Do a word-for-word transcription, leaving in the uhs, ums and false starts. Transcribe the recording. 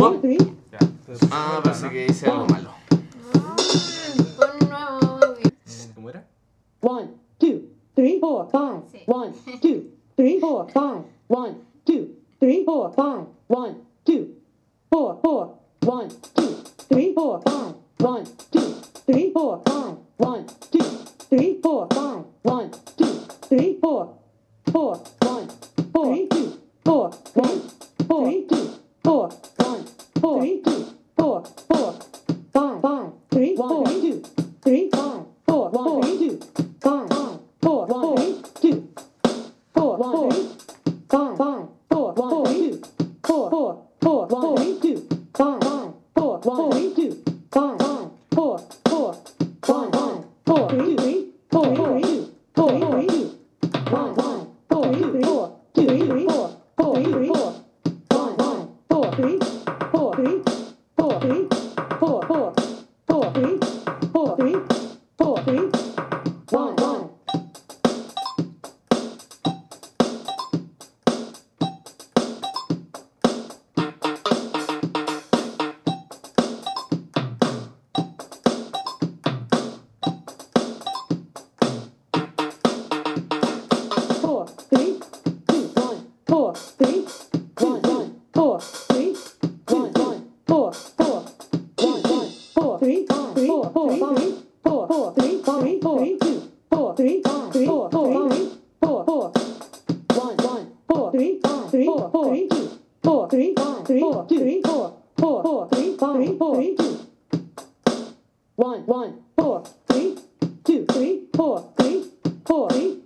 ¿Cómo? Ya. Entonces, Ah, ¿cómo parece era, que no? hice algo malo. Pon un nuevo audio. ¿Cómo era? One, two, three, four, five. Sí. One, two, three, four, five. One, two, three, four, five. One, two, four, four. One, two, three, four, five. One, two, three, four, five. One, two, three, four, five. One, two, three, four. Four, one, four, three, two, four, one, four, three, two, four, one, four, three, two, four, four, five, five, three, one, three, two, three, five, four, one, three, two, five, five, four, one, three, two, four, one, three, five, five, four, one, three, two, four, four, four, one, three, two, five, five, four, one, three, two, five, five, four, four, one, one, four, three, three, four, four, two, four, four, two, one, one, four, two, three, four, two, three, four, four, three, four, one, one, four, three, four, three, four, three, four, four, four, three, four, three, four, three, one, one. Four, three, two, one, four, three, one, one, four, three, one, one, four, four, one, one, four, three, five, three, four, four, five, four, four, three, five, three, four, three, two, four, three, five, three, four, four, three, four, four, one, one, four, three, five, three, four, four, three, two, four, three, five, three, four, two, three, four, four, four, three, five, three, four, three, two, one, one, four, three, two, three, four, three, four, three,